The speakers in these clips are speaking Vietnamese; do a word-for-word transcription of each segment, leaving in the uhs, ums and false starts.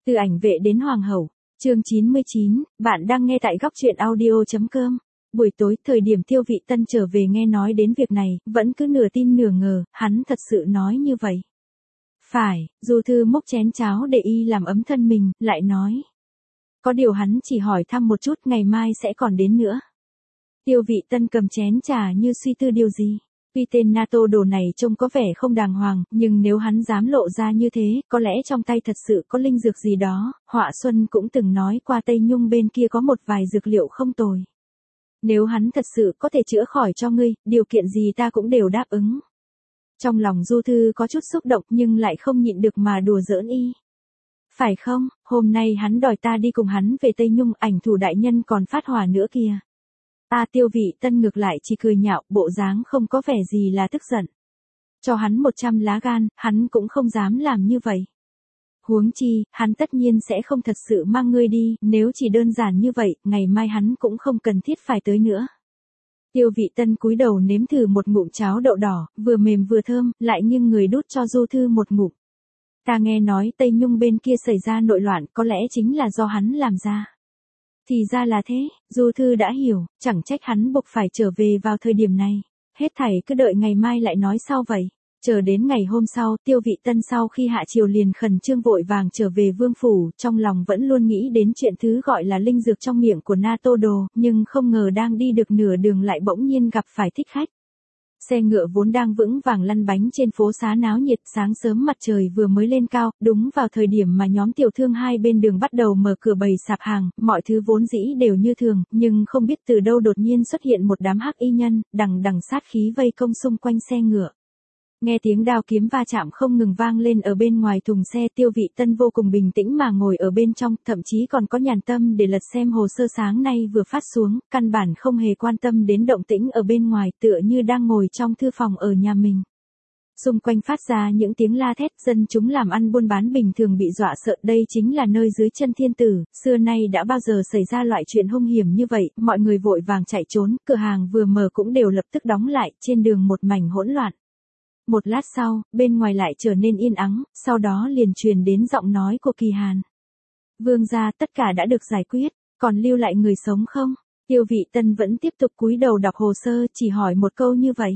Từ ảnh vệ đến hoàng hậu, chương chín mươi chín, bạn đang nghe tại góc truyện audio.com. Buổi tối, thời điểm Tiêu Vị Tân trở về nghe nói đến việc này, vẫn cứ nửa tin nửa ngờ, hắn thật sự nói như vậy. Phải, Du Thư múc chén cháo để y làm ấm thân mình, lại nói. Có điều hắn chỉ hỏi thăm một chút, ngày mai sẽ còn đến nữa. Tiêu Vị Tân cầm chén trà như suy tư điều gì. Tuy tên NATO đồ này trông có vẻ không đàng hoàng, nhưng nếu hắn dám lộ ra như thế, có lẽ trong tay thật sự có linh dược gì đó. Họa Xuân cũng từng nói qua Tây Nhung bên kia có một vài dược liệu không tồi. Nếu hắn thật sự có thể chữa khỏi cho ngươi, điều kiện gì ta cũng đều đáp ứng. Trong lòng Du Thư có chút xúc động nhưng lại không nhịn được mà đùa giỡn y. Phải không, hôm nay hắn đòi ta đi cùng hắn về Tây Nhung, ảnh thủ đại nhân còn phát hỏa nữa kìa. Ta Tiêu Vị Tân ngược lại chỉ cười nhạo, bộ dáng không có vẻ gì là tức giận. Cho hắn một trăm lá gan, hắn cũng không dám làm như vậy. Huống chi, hắn tất nhiên sẽ không thật sự mang ngươi đi, nếu chỉ đơn giản như vậy, ngày mai hắn cũng không cần thiết phải tới nữa. Tiêu Vị Tân cúi đầu nếm thử một ngụm cháo đậu đỏ, vừa mềm vừa thơm, lại nghiêng người đút cho Du Thư một ngụm. Ta nghe nói Tây Nhung bên kia xảy ra nội loạn, có lẽ chính là do hắn làm ra. Thì ra là thế, Du Thư đã hiểu, chẳng trách hắn buộc phải trở về vào thời điểm này. Hết thảy cứ đợi ngày mai lại nói sau vậy. Chờ đến ngày hôm sau, Tiêu Vị Tân sau khi hạ triều liền khẩn trương vội vàng trở về vương phủ, trong lòng vẫn luôn nghĩ đến chuyện thứ gọi là linh dược trong miệng của NATO đồ, nhưng không ngờ đang đi được nửa đường lại bỗng nhiên gặp phải thích khách. Xe ngựa vốn đang vững vàng lăn bánh trên phố xá náo nhiệt, sáng sớm mặt trời vừa mới lên cao, đúng vào thời điểm mà nhóm tiểu thương hai bên đường bắt đầu mở cửa bày sạp hàng, mọi thứ vốn dĩ đều như thường, nhưng không biết từ đâu đột nhiên xuất hiện một đám hắc y nhân, đằng đằng sát khí vây công xung quanh xe ngựa. Nghe tiếng đao kiếm va chạm không ngừng vang lên ở bên ngoài thùng xe, Tiêu Vị Tân vô cùng bình tĩnh mà ngồi ở bên trong, thậm chí còn có nhàn tâm để lật xem hồ sơ sáng nay vừa phát xuống, căn bản không hề quan tâm đến động tĩnh ở bên ngoài, tựa như đang ngồi trong thư phòng ở nhà mình. Xung quanh phát ra những tiếng la thét, dân chúng làm ăn buôn bán bình thường bị dọa sợ, đây chính là nơi dưới chân thiên tử, xưa nay đã bao giờ xảy ra loại chuyện hung hiểm như vậy, mọi người vội vàng chạy trốn, cửa hàng vừa mở cũng đều lập tức đóng lại, trên đường một mảnh hỗn loạn. Một lát sau, bên ngoài lại trở nên yên ắng, sau đó liền truyền đến giọng nói của Kỳ Hàn. Vương gia, tất cả đã được giải quyết, còn lưu lại người sống không? Tiêu Vị Tân vẫn tiếp tục cúi đầu đọc hồ sơ, chỉ hỏi một câu như vậy.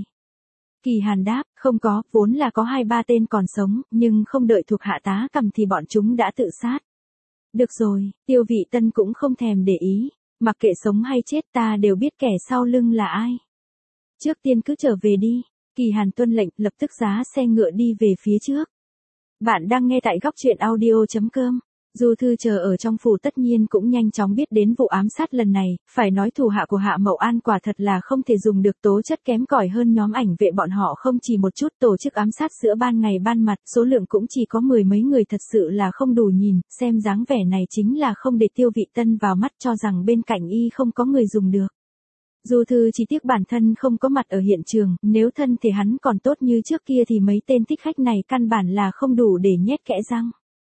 Kỳ Hàn đáp, không có, vốn là có hai ba tên còn sống, nhưng không đợi thuộc hạ tá cầm thì bọn chúng đã tự sát. Được rồi, Tiêu Vị Tân cũng không thèm để ý, mặc kệ sống hay chết ta đều biết kẻ sau lưng là ai. Trước tiên cứ trở về đi. Kỳ Hàn tuân lệnh, lập tức giá xe ngựa đi về phía trước. Bạn đang nghe tại góc truyện audio.com. Du Thư chờ ở trong phủ tất nhiên cũng nhanh chóng biết đến vụ ám sát lần này, phải nói thủ hạ của Hạ Mậu An quả thật là không thể dùng được, tố chất kém cỏi hơn nhóm ảnh vệ bọn họ không chỉ một chút, tổ chức ám sát giữa ban ngày ban mặt, số lượng cũng chỉ có mười mấy người, thật sự là không đủ nhìn, xem dáng vẻ này chính là không để Tiêu Vị Tân vào mắt, cho rằng bên cạnh y không có người dùng được. Du Thư chỉ tiếc bản thân không có mặt ở hiện trường, nếu thân thể hắn còn tốt như trước kia thì mấy tên thích khách này căn bản là không đủ để nhét kẽ răng.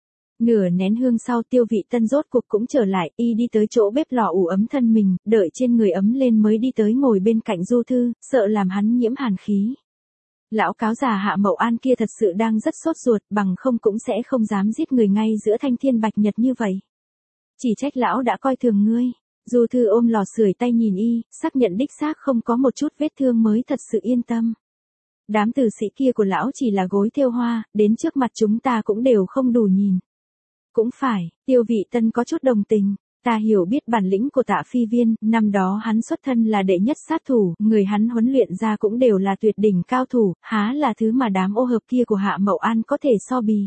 Nửa nén hương sau, Tiêu Vị Tân rốt cuộc cũng trở lại, y đi tới chỗ bếp lò ủ ấm thân mình, đợi trên người ấm lên mới đi tới ngồi bên cạnh Du Thư, sợ làm hắn nhiễm hàn khí. Lão cáo già Hạ Mậu An kia thật sự đang rất sốt ruột, bằng không cũng sẽ không dám giết người ngay giữa thanh thiên bạch nhật như vậy. Chỉ trách lão đã coi thường ngươi. Du Thư ôm lò sưởi tay nhìn y, xác nhận đích xác không có một chút vết thương mới thật sự yên tâm. Đám tử sĩ kia của lão chỉ là gối thêu hoa, đến trước mặt chúng ta cũng đều không đủ nhìn. Cũng phải, Tiêu Vị Tân có chút đồng tình, ta hiểu biết bản lĩnh của Tạ Phi Viên, năm đó hắn xuất thân là đệ nhất sát thủ, người hắn huấn luyện ra cũng đều là tuyệt đỉnh cao thủ, há là thứ mà đám ô hợp kia của Hạ Mậu An có thể so bì.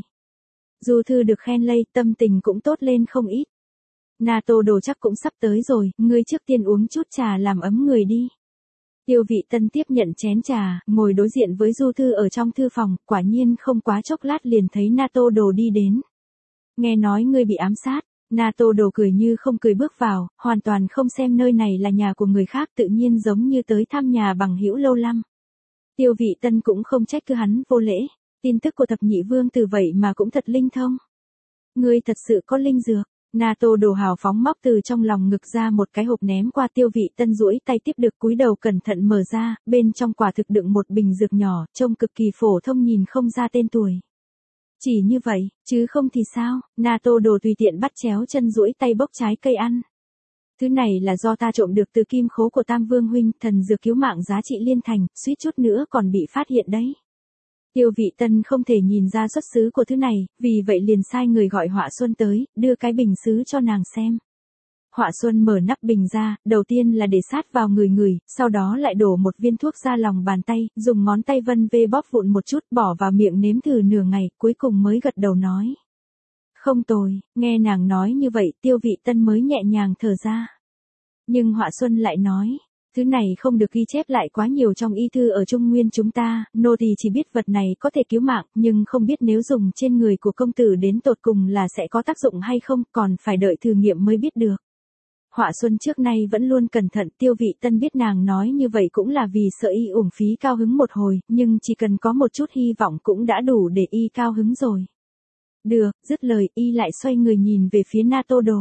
Du Thư được khen lây, tâm tình cũng tốt lên không ít. NATO đồ chắc cũng sắp tới rồi, ngươi trước tiên uống chút trà làm ấm người đi. Tiêu Vị Tân tiếp nhận chén trà, ngồi đối diện với Du Thư ở trong thư phòng, quả nhiên không quá chốc lát liền thấy NATO đồ đi đến. Nghe nói ngươi bị ám sát, NATO đồ cười như không cười bước vào, hoàn toàn không xem nơi này là nhà của người khác, tự nhiên giống như tới thăm nhà bằng hữu lâu năm. Tiêu Vị Tân cũng không trách cứ hắn vô lễ, tin tức của thập nhị vương từ vậy mà cũng thật linh thông. Ngươi thật sự có linh dược. NATO đồ hào phóng móc từ trong lòng ngực ra một cái hộp ném qua. Tiêu Vị Tân duỗi tay tiếp được, cúi đầu cẩn thận mở ra, bên trong quả thực đựng một bình dược nhỏ, trông cực kỳ phổ thông, nhìn không ra tên tuổi. Chỉ như vậy, chứ không thì sao, NATO đồ tùy tiện bắt chéo chân duỗi tay bốc trái cây ăn. Thứ này là do ta trộm được từ kim khố của Tam Vương huynh, thần dược cứu mạng giá trị liên thành, suýt chút nữa còn bị phát hiện đấy. Tiêu Vị Tân không thể nhìn ra xuất xứ của thứ này, vì vậy liền sai người gọi Họa Xuân tới, đưa cái bình sứ cho nàng xem. Họa Xuân mở nắp bình ra, đầu tiên là để sát vào người người, sau đó lại đổ một viên thuốc ra lòng bàn tay, dùng ngón tay vân vê bóp vụn một chút bỏ vào miệng nếm thử nửa ngày, cuối cùng mới gật đầu nói. Không tồi, nghe nàng nói như vậy Tiêu Vị Tân mới nhẹ nhàng thở ra. Nhưng Họa Xuân lại nói, thứ này không được ghi chép lại quá nhiều trong y thư ở Trung Nguyên chúng ta, nô tỳ chỉ biết vật này có thể cứu mạng, nhưng không biết nếu dùng trên người của công tử đến tột cùng là sẽ có tác dụng hay không, còn phải đợi thử nghiệm mới biết được. Họa Xuân trước nay vẫn luôn cẩn thận, Tiêu Vị Tân biết nàng nói như vậy cũng là vì sợ y uổng phí cao hứng một hồi, nhưng chỉ cần có một chút hy vọng cũng đã đủ để y cao hứng rồi. Được, dứt lời y lại xoay người nhìn về phía NATO đồ.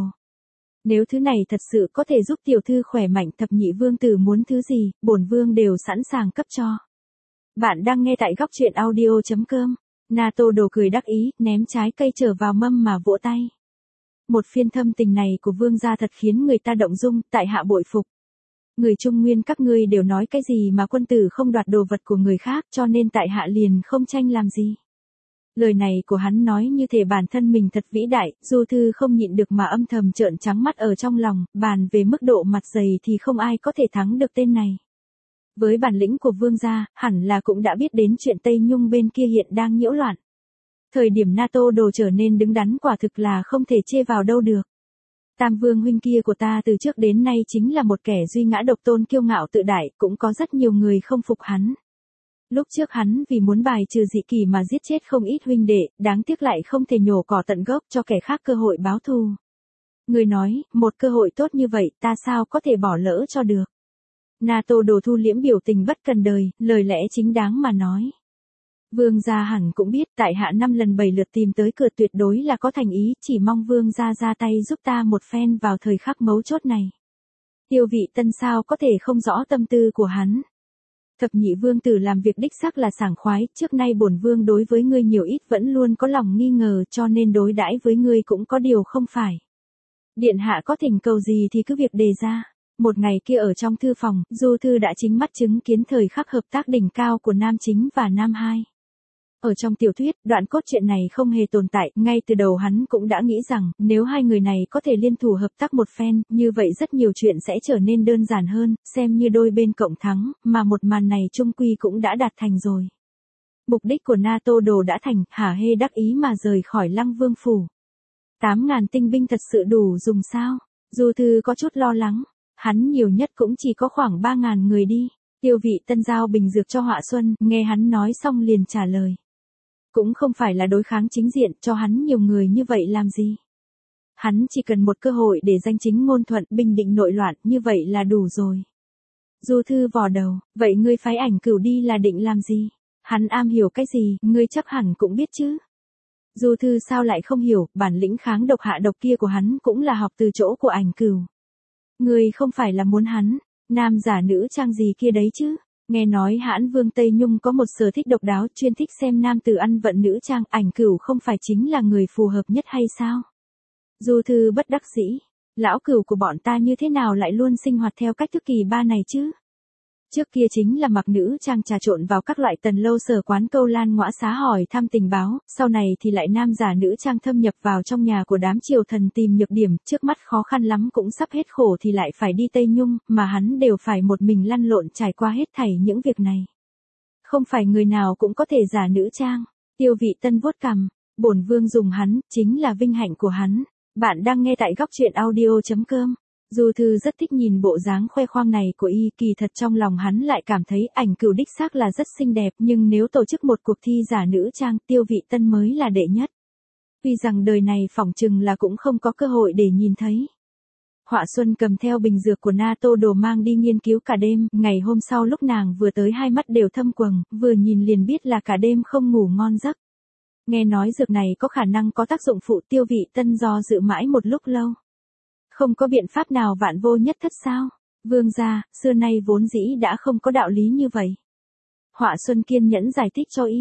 Nếu thứ này thật sự có thể giúp tiểu thư khỏe mạnh, thập nhị vương tử muốn thứ gì, bổn vương đều sẵn sàng cấp cho. Bạn đang nghe tại góc truyện audio chấm com. NATO đồ cười đắc ý, ném trái cây trở vào mâm mà vỗ tay. Một phiên thâm tình này của vương gia thật khiến người ta động dung, tại hạ bội phục. Người Trung Nguyên các ngươi đều nói cái gì mà quân tử không đoạt đồ vật của người khác, cho nên tại hạ liền không tranh làm gì. Lời này của hắn nói như thể bản thân mình thật vĩ đại, Du Thư không nhịn được mà âm thầm trợn trắng mắt ở trong lòng, bàn về mức độ mặt dày thì không ai có thể thắng được tên này. Với bản lĩnh của vương gia, hẳn là cũng đã biết đến chuyện Tây Nhung bên kia hiện đang nhiễu loạn. Thời điểm NATO đồ trở nên đứng đắn quả thực là không thể chê vào đâu được. Tam Vương huynh kia của ta từ trước đến nay chính là một kẻ duy ngã độc tôn kiêu ngạo tự đại, cũng có rất nhiều người không phục hắn. Lúc trước hắn vì muốn bài trừ dị kỷ mà giết chết không ít huynh đệ, đáng tiếc lại không thể nhổ cỏ tận gốc cho kẻ khác cơ hội báo thù. Người nói, một cơ hội tốt như vậy ta sao có thể bỏ lỡ cho được. NATO đồ thu liễm biểu tình bất cần đời, lời lẽ chính đáng mà nói. Vương gia hẳn cũng biết tại hạ năm lần bảy lượt tìm tới cửa tuyệt đối là có thành ý, chỉ mong vương gia ra tay giúp ta một phen vào thời khắc mấu chốt này. Tiêu Vị Tân sao có thể không rõ tâm tư của hắn. Thập nhị vương tử làm việc đích xác là sảng khoái, trước nay bổn vương đối với ngươi nhiều ít vẫn luôn có lòng nghi ngờ cho nên đối đãi với ngươi cũng có điều không phải. Điện hạ có thỉnh cầu gì thì cứ việc đề ra. Một ngày kia ở trong thư phòng, Du Thư đã chính mắt chứng kiến thời khắc hợp tác đỉnh cao của Nam Chính và Nam Hai. Ở trong tiểu thuyết, đoạn cốt truyện này không hề tồn tại, ngay từ đầu hắn cũng đã nghĩ rằng, nếu hai người này có thể liên thủ hợp tác một phen, như vậy rất nhiều chuyện sẽ trở nên đơn giản hơn, xem như đôi bên cộng thắng, mà một màn này chung quy cũng đã đạt thành rồi. Mục đích của NATO đồ đã thành, hả hê đắc ý mà rời khỏi Lăng Vương phủ. Tám ngàn tinh binh thật sự đủ dùng sao? Du Thư có chút lo lắng, hắn nhiều nhất cũng chỉ có khoảng ba ngàn người đi. Tiêu Vị Tân giao bình dược cho Họa Xuân, nghe hắn nói xong liền trả lời. Cũng không phải là đối kháng chính diện, cho hắn nhiều người như vậy làm gì. Hắn chỉ cần một cơ hội để danh chính ngôn thuận, bình định nội loạn, như vậy là đủ rồi. Du Thư vò đầu, vậy ngươi phái Ảnh Cửu đi là định làm gì? Hắn am hiểu cái gì, ngươi chắc hẳn cũng biết chứ. Du Thư sao lại không hiểu, bản lĩnh kháng độc hạ độc kia của hắn cũng là học từ chỗ của Ảnh Cửu. Ngươi không phải là muốn hắn, nam giả nữ trang gì kia đấy chứ. Nghe nói Hãn Vương Tây Nhung có một sở thích độc đáo, chuyên thích xem nam tử ăn vận nữ trang, Ảnh Cửu không phải chính là người phù hợp nhất hay sao? Du Thư bất đắc dĩ, lão Cửu của bọn ta như thế nào lại luôn sinh hoạt theo cách thức kỳ ba này chứ? Trước kia chính là mặc nữ trang trà trộn vào các loại tần lâu sở quán câu lan ngõa xá hỏi thăm tình báo, sau này thì lại nam giả nữ trang thâm nhập vào trong nhà của đám triều thần tìm nhược điểm, trước mắt khó khăn lắm cũng sắp hết khổ thì lại phải đi Tây Nhung, mà hắn đều phải một mình lăn lộn trải qua hết thảy những việc này. Không phải người nào cũng có thể giả nữ trang. Tiêu Vị Tân vuốt cằm, bổn vương dùng hắn, chính là vinh hạnh của hắn. Bạn đang nghe tại góc truyện audio chấm com. Du Thư rất thích nhìn bộ dáng khoe khoang này của y, kỳ thật trong lòng hắn lại cảm thấy Ảnh Cửu đích xác là rất xinh đẹp, nhưng nếu tổ chức một cuộc thi giả nữ trang, Tiêu Vị Tân mới là đệ nhất. Vì rằng đời này phỏng chừng là cũng không có cơ hội để nhìn thấy. Họa Xuân cầm theo bình dược của NATO đồ mang đi nghiên cứu cả đêm, ngày hôm sau lúc nàng vừa tới hai mắt đều thâm quầng, vừa nhìn liền biết là cả đêm không ngủ ngon giấc. Nghe nói dược này có khả năng có tác dụng phụ, Tiêu Vị Tân do dự mãi một lúc lâu. Không có biện pháp nào vạn vô nhất thất sao? Vương gia, xưa nay vốn dĩ đã không có đạo lý như vậy. Họa Xuân kiên nhẫn giải thích cho y.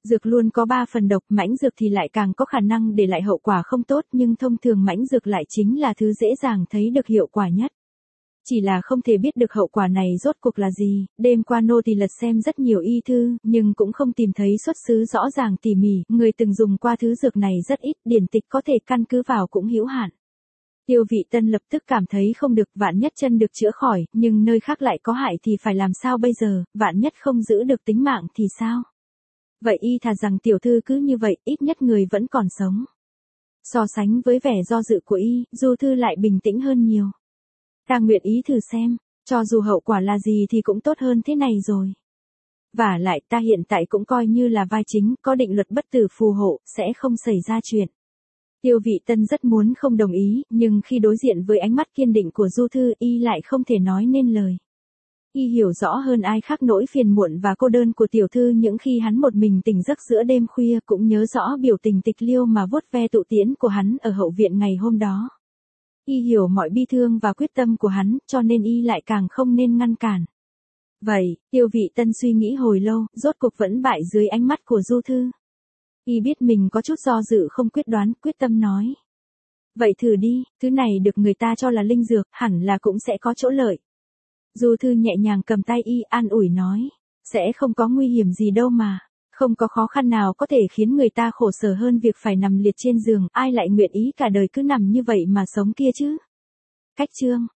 Dược luôn có ba phần độc, mãnh dược thì lại càng có khả năng để lại hậu quả không tốt, nhưng thông thường mãnh dược lại chính là thứ dễ dàng thấy được hiệu quả nhất. Chỉ là không thể biết được hậu quả này rốt cuộc là gì, đêm qua nô tỳ lật xem rất nhiều y thư, nhưng cũng không tìm thấy xuất xứ rõ ràng tỉ mỉ, người từng dùng qua thứ dược này rất ít, điển tịch có thể căn cứ vào cũng hữu hạn. Tiêu Vị Tân lập tức cảm thấy không được, vạn nhất chân được chữa khỏi, nhưng nơi khác lại có hại thì phải làm sao bây giờ, vạn nhất không giữ được tính mạng thì sao? Vậy y thà rằng tiểu thư cứ như vậy, ít nhất người vẫn còn sống. So sánh với vẻ do dự của y, Du Thư lại bình tĩnh hơn nhiều. Ta nguyện ý thử xem, cho dù hậu quả là gì thì cũng tốt hơn thế này rồi. Vả lại ta hiện tại cũng coi như là vai chính, có định luật bất tử phù hộ, sẽ không xảy ra chuyện. Tiêu Vị Tân rất muốn không đồng ý, nhưng khi đối diện với ánh mắt kiên định của Du Thư, y lại không thể nói nên lời. Y hiểu rõ hơn ai khác nỗi phiền muộn và cô đơn của tiểu thư những khi hắn một mình tỉnh giấc giữa đêm khuya, cũng nhớ rõ biểu tình tịch liêu mà vuốt ve tụ tiễn của hắn ở hậu viện ngày hôm đó. Y hiểu mọi bi thương và quyết tâm của hắn, cho nên y lại càng không nên ngăn cản. Vậy, Tiêu Vị Tân suy nghĩ hồi lâu, rốt cuộc vẫn bại dưới ánh mắt của Du Thư. Y biết mình có chút do dự không quyết đoán, quyết tâm nói. Vậy thử đi, thứ này được người ta cho là linh dược, hẳn là cũng sẽ có chỗ lợi. Du Thư nhẹ nhàng cầm tay y, an ủi nói. Sẽ không có nguy hiểm gì đâu mà. Không có khó khăn nào có thể khiến người ta khổ sở hơn việc phải nằm liệt trên giường, ai lại nguyện ý cả đời cứ nằm như vậy mà sống kia chứ. Cách chương